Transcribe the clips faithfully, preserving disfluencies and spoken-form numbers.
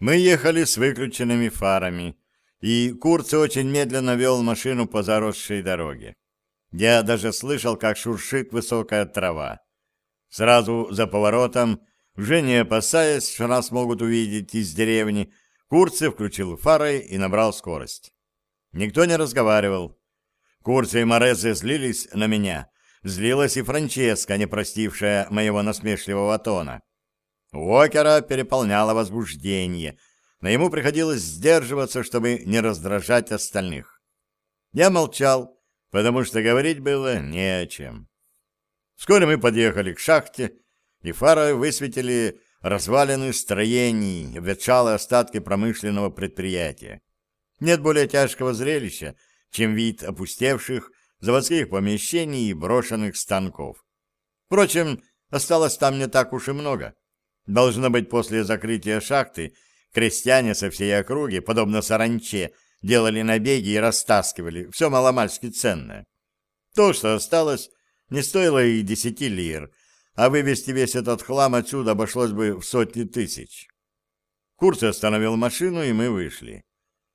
Мы ехали с выключенными фарами, и Курц очень медленно вел машину по заросшей дороге. Я даже слышал, как шуршит высокая трава. Сразу за поворотом, уже не опасаясь, что нас могут увидеть из деревни, Курц включил фары и набрал скорость. Никто не разговаривал. Курц и Морезе злились на меня. Злилась и Франческа, не простившая моего насмешливого тона. Уокера переполняло возбуждение, но ему приходилось сдерживаться, чтобы не раздражать остальных. Я молчал, потому что говорить было не о чем. Вскоре мы подъехали к шахте, и фары высветили развалины строений, ветшалые остатки промышленного предприятия. Нет более тяжкого зрелища, чем вид опустевших заводских помещений и брошенных станков. Впрочем, осталось там не так уж и много. Должно быть, после закрытия шахты крестьяне со всей округи, подобно саранче, делали набеги и растаскивали все маломальски ценное. То, что осталось, не стоило и десяти лир, а вывезти весь этот хлам отсюда обошлось бы в сотни тысяч. Курц остановил машину, и мы вышли.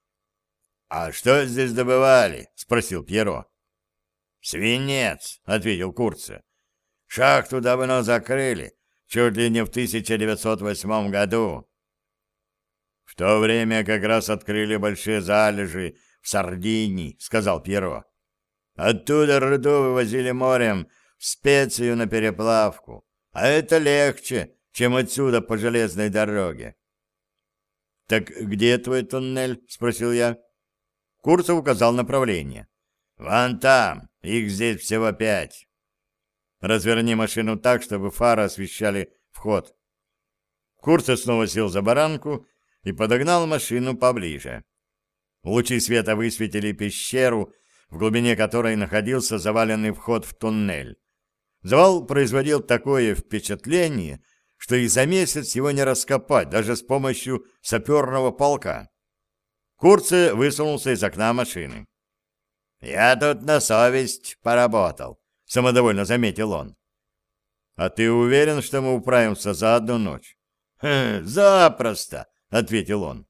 — А что здесь добывали? — спросил Пьеро. — Свинец, — ответил Курц. — Шахту давно закрыли, чуть ли не в тысяча девятьсот восьмом году. — В то время как раз открыли большие залежи в Сардинии, — сказал Пьеро. — Оттуда руду вывозили морем в Специю на переплавку, а это легче, чем отсюда по железной дороге. — Так где твой туннель? — спросил я. Курцев указал направление. — Вон там, их здесь всего пять. Разверни машину так, чтобы фары освещали вход. Курцев снова сел за баранку и подогнал машину поближе. Лучи света высветили пещеру, в глубине которой находился заваленный вход в туннель. Завал производил такое впечатление, что и за месяц его не раскопать, даже с помощью саперного полка. Курце высунулся из окна машины. — Я тут на совесть поработал, — самодовольно заметил он. — А ты уверен, что мы управимся за одну ночь? — Запросто, — ответил он.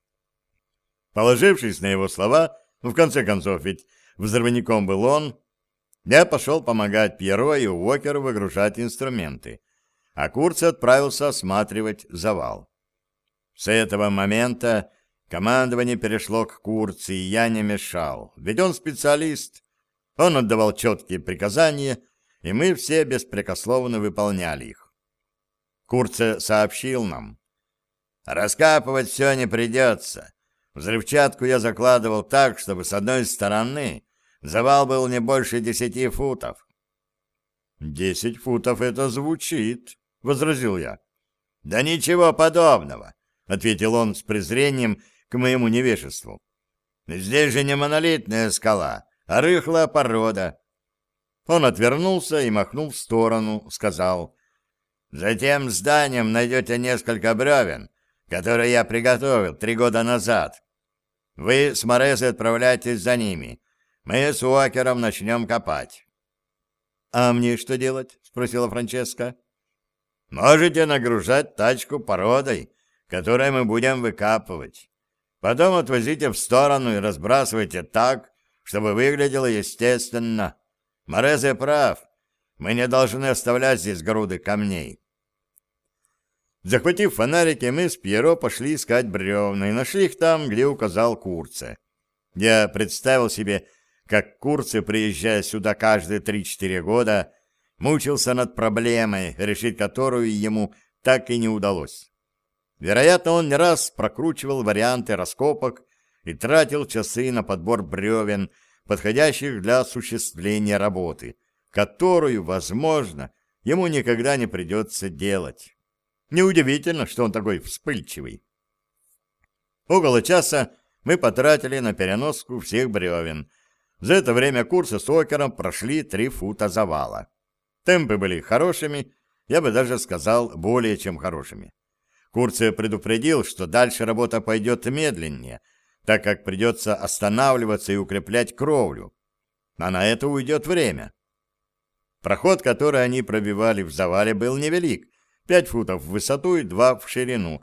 Положившись на его слова, в конце концов, ведь взрывником был он, я пошел помогать Пьеро и Уокеру выгружать инструменты, а Курц отправился осматривать завал. С этого момента командование перешло к Курцу, и я не мешал, ведь он специалист. Он отдавал четкие приказания, и мы все беспрекословно выполняли их. Курце сообщил нам: «Раскапывать все не придется. Взрывчатку я закладывал так, чтобы с одной стороны завал был не больше десяти футов». «Десять футов — это звучит», — возразил я. «Да ничего подобного», — ответил он с презрением к моему невежеству. «Здесь же не монолитная скала, а рыхлая порода». Он отвернулся и махнул в сторону, сказал: «За тем зданием найдете несколько бревен, которые я приготовил три года назад. Вы с Морезе отправляйтесь за ними. Мы с Уокером начнем копать». «А мне что делать?» — спросила Франческа. «Можете нагружать тачку породой, которой мы будем выкапывать. Потом отвозите в сторону и разбрасывайте так, чтобы выглядело естественно. Морезе прав. Мы не должны оставлять здесь груды камней». Захватив фонарики, мы с Пьеро пошли искать бревна и нашли их там, где указал Курце. Я представил себе, как Курце, приезжая сюда каждые три-четыре года, мучился над проблемой, решить которую ему так и не удалось. Вероятно, он не раз прокручивал варианты раскопок и тратил часы на подбор бревен, подходящих для осуществления работы, которую, возможно, ему никогда не придется делать. Неудивительно, что он такой вспыльчивый. Около часа мы потратили на переноску всех бревен. За это время Курц с Уокером прошли три фута завала. Темпы были хорошими, я бы даже сказал, более чем хорошими. Курц предупредил, что дальше работа пойдет медленнее, так как придется останавливаться и укреплять кровлю. А на это уйдет время. Проход, который они пробивали в завале, был невелик, пять футов в высоту и два в ширину,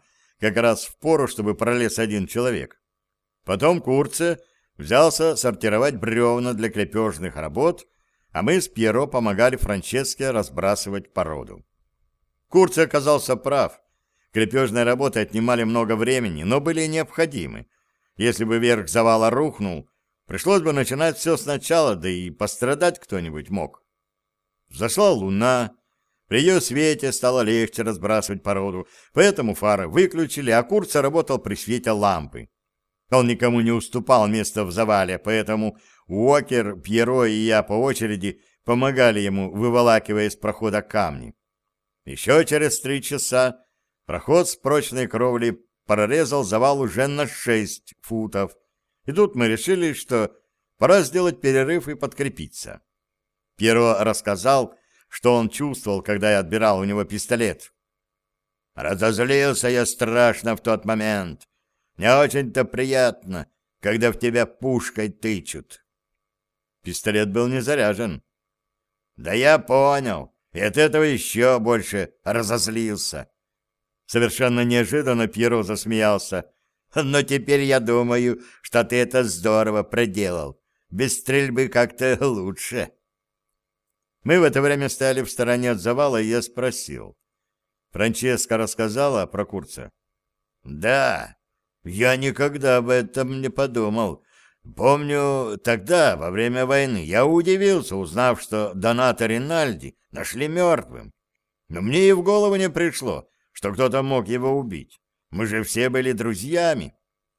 как раз в пору, чтобы пролез один человек. Потом Курце взялся сортировать бревна для крепежных работ, а мы с Пьеро помогали Франческе разбрасывать породу. Курце оказался прав. Крепежные работы отнимали много времени, но были необходимы. Если бы верх завала рухнул, пришлось бы начинать все сначала, да и пострадать кто-нибудь мог. Взошла луна, при ее свете стало легче разбрасывать породу, поэтому фары выключили, а Курце работал при свете лампы. Он никому не уступал место в завале, поэтому Уокер, Пьеро и я по очереди помогали ему, выволакивая из прохода камни. Еще через три часа проход с прочной кровлей прорезал завал уже на шесть футов, и тут мы решили, что пора сделать перерыв и подкрепиться. Пьеро рассказал, что он чувствовал, когда я отбирал у него пистолет. «Разозлился я страшно в тот момент. Не очень-то приятно, когда в тебя пушкой тычут». Пистолет был не заряжен. «Да я понял, и от этого еще больше разозлился». Совершенно неожиданно Пьеро засмеялся. «Но теперь я думаю, что ты это здорово проделал. Без стрельбы как-то лучше». Мы в это время стояли в стороне от завала, и я спросил. «Франческа рассказала про Курца?» «Да, я никогда об этом не подумал. Помню, тогда, во время войны, я удивился, узнав, что Доната Ринальди нашли мертвым. Но мне и в голову не пришло, что кто-то мог его убить. Мы же все были друзьями».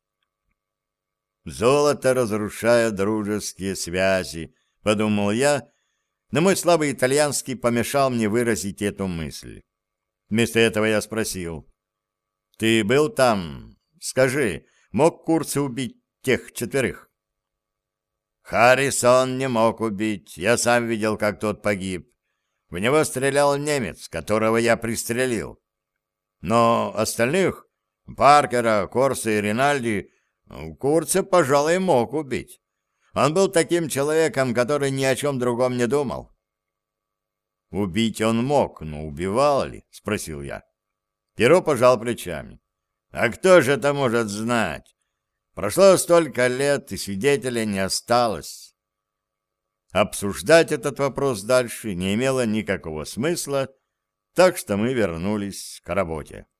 «Золото разрушает дружеские связи», — подумал я, но мой слабый итальянский помешал мне выразить эту мысль. Вместо этого я спросил. «Ты был там? Скажи, мог Курце убить тех четверых?» «Харрисон не мог убить. Я сам видел, как тот погиб. В него стрелял немец, которого я пристрелил. Но остальных, Паркера, Корса и Ринальди, Курце, пожалуй, мог убить. Он был таким человеком, который ни о чем другом не думал». «Убить он мог, но убивал ли?» — спросил я. Пьеро пожал плечами. «А кто же это может знать? Прошло столько лет, и свидетелей не осталось». Обсуждать этот вопрос дальше не имело никакого смысла, так что мы вернулись к работе.